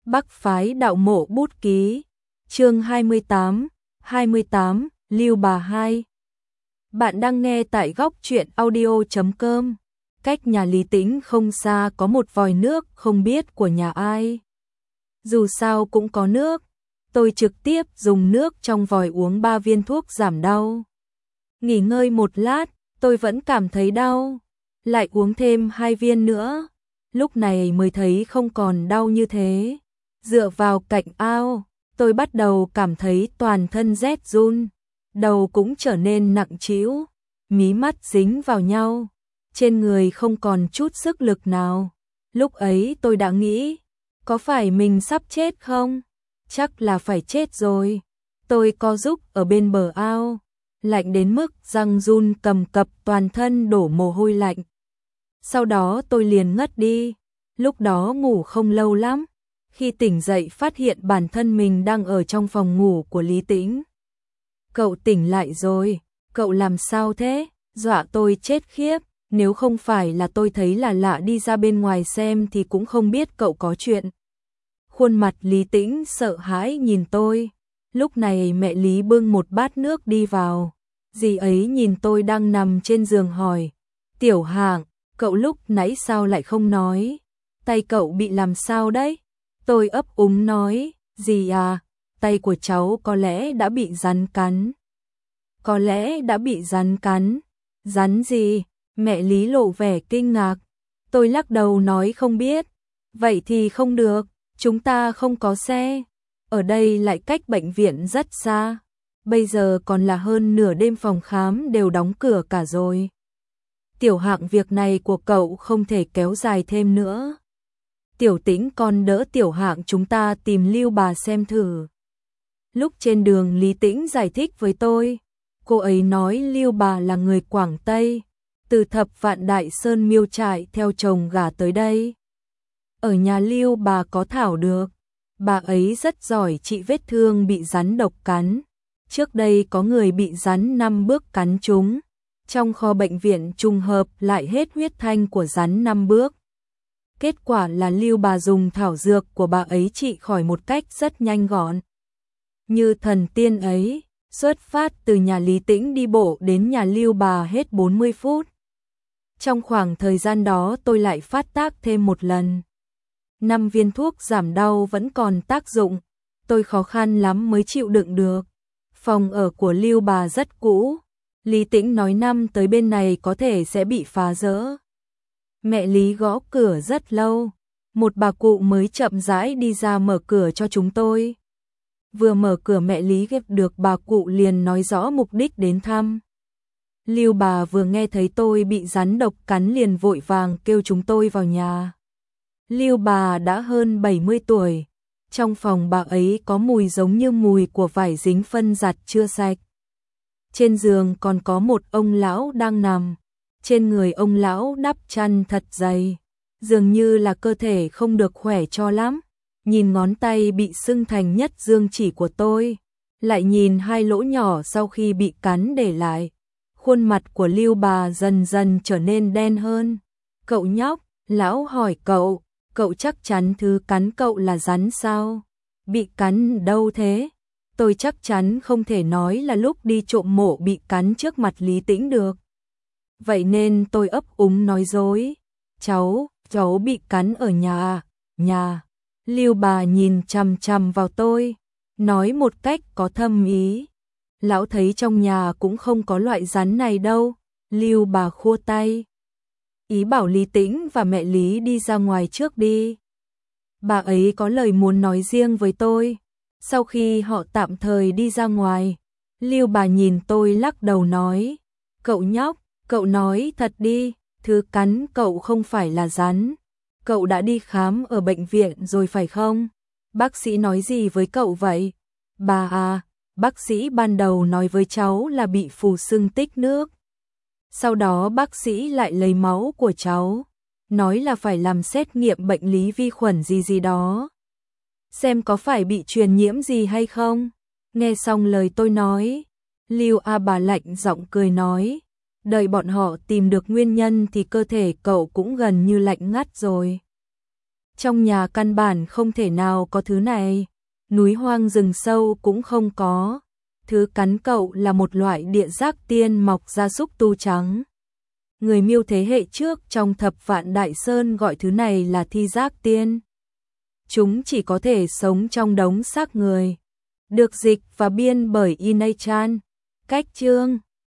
Bắc phái đạo mộ bút ký, chương 28, Lưu Bà 2. Bạn đang nghe tại góc truyện audio.com. Cách nhà Lý Tĩnh không xa có một vòi nước không biết của nhà ai. Dù sao cũng có nước, tôi trực tiếp dùng nước trong vòi uống 3 viên thuốc giảm đau. Nghỉ ngơi một lát, tôi vẫn cảm thấy đau, lại uống thêm 2 viên nữa. Lúc này mới thấy không còn đau như thế. Dựa vào cạnh ao, tôi bắt đầu cảm thấy toàn thân rét run, đầu cũng trở nên nặng trĩu, mí mắt dính vào nhau, trên người không còn chút sức lực nào. Lúc ấy tôi đã nghĩ, có phải mình sắp chết không? Chắc là phải chết rồi. Tôi co rúm ở bên bờ ao, lạnh đến mức răng run cầm cập, toàn thân đổ mồ hôi lạnh. Sau đó tôi liền ngất đi. Lúc đó ngủ không lâu lắm, khi tỉnh dậy phát hiện bản thân mình đang ở trong phòng ngủ của Lý Tĩnh. Cậu tỉnh lại rồi, cậu làm sao thế? Dọa tôi chết khiếp, nếu không phải là tôi thấy là lạ đi ra bên ngoài xem thì cũng không biết cậu có chuyện. Khuôn mặt Lý Tĩnh sợ hãi nhìn tôi. Lúc này mẹ Lý bưng một bát nước đi vào. Dì ấy nhìn tôi đang nằm trên giường hỏi, Tiểu Hạng, cậu lúc nãy sao lại không nói? Tay cậu bị làm sao đấy? Tôi ấp úng nói, dì à, tay của cháu có lẽ đã bị rắn cắn. Có lẽ đã bị rắn cắn. Rắn gì? Mẹ Lý lộ vẻ kinh ngạc. Tôi lắc đầu nói không biết. Vậy thì không được, chúng ta không có xe. Ở đây lại cách bệnh viện rất xa. Bây giờ còn là hơn nửa đêm, phòng khám đều đóng cửa cả rồi. Tiểu Hạng, việc này của cậu không thể kéo dài thêm nữa. Tiểu Tĩnh con đỡ Tiểu Hạng, chúng ta tìm Lưu bà xem thử. Lúc trên đường Lý Tĩnh giải thích với tôi, cô ấy nói Lưu bà là người Quảng Tây, từ Thập Vạn Đại Sơn Miêu Trại theo chồng gả tới đây. Ở nhà Lưu bà có thảo được, bà ấy rất giỏi trị vết thương bị rắn độc cắn. Trước đây có người bị rắn 5 bước cắn trúng, trong kho bệnh viện trùng hợp lại hết huyết thanh của rắn 5 bước. Kết quả là Lưu bà dùng thảo dược của bà ấy trị khỏi một cách rất nhanh gọn. Như thần tiên ấy, xuất phát từ nhà Lý Tĩnh đi bộ đến nhà Lưu bà hết 40 phút. Trong khoảng thời gian đó tôi lại phát tác thêm một lần. 5 viên thuốc giảm đau vẫn còn tác dụng, tôi khó khăn lắm mới chịu đựng được. Phòng ở của Lưu bà rất cũ, Lý Tĩnh nói năm tới bên này có thể sẽ bị phá rỡ. Mẹ Lý gõ cửa rất lâu, một bà cụ mới chậm rãi đi ra mở cửa cho chúng tôi. Vừa mở cửa mẹ Lý gặp được bà cụ liền nói rõ mục đích đến thăm. Lưu bà vừa nghe thấy tôi bị rắn độc cắn liền vội vàng kêu chúng tôi vào nhà. Lưu bà đã hơn 70 tuổi, trong phòng bà ấy có mùi giống như mùi của vải dính phân giặt chưa sạch. Trên giường còn có một ông lão đang nằm. Trên người ông lão đắp chăn thật dày, dường như là cơ thể không được khỏe cho lắm. Nhìn ngón tay bị sưng thành nhất dương chỉ của tôi, lại nhìn 2 lỗ nhỏ sau khi bị cắn để lại. Khuôn mặt của Lưu bà dần dần trở nên đen hơn. Cậu nhóc, lão hỏi cậu chắc chắn thứ cắn cậu là rắn sao? Bị cắn đâu thế? Tôi chắc chắn không thể nói là lúc đi trộm mộ bị cắn trước mặt Lý Tĩnh được. Vậy nên tôi ấp úng nói dối. Cháu bị cắn ở nhà. Lưu bà nhìn chằm chằm vào tôi, nói một cách có thâm ý. Lão thấy trong nhà cũng không có loại rắn này đâu. Lưu bà khua tay, ý bảo Lý Tĩnh và mẹ Lý đi ra ngoài trước đi. Bà ấy có lời muốn nói riêng với tôi. Sau khi họ tạm thời đi ra ngoài, Lưu bà nhìn tôi lắc đầu nói, cậu nhóc, cậu nói thật đi, thứ cắn cậu không phải là rắn. Cậu đã đi khám ở bệnh viện rồi phải không? Bác sĩ nói gì với cậu vậy? Bà à, bác sĩ ban đầu nói với cháu là bị phù sưng tích nước. Sau đó bác sĩ lại lấy máu của cháu, nói là phải làm xét nghiệm bệnh lý vi khuẩn gì đó, xem có phải bị truyền nhiễm gì hay không. Nghe xong lời tôi nói, Lưu bà lạnh giọng cười nói, đợi bọn họ tìm được nguyên nhân thì cơ thể cậu cũng gần như lạnh ngắt rồi. Trong nhà căn bản không thể nào có thứ này, núi hoang rừng sâu cũng không có. Thứ cắn cậu là một loại địa giác tiên mọc ra xúc tu trắng. Người Miêu thế hệ trước trong Thập Vạn Đại Sơn gọi thứ này là thi giác tiên. Chúng chỉ có thể sống trong đống xác người. Được dịch và biên bởi Inay Chan. Cách chương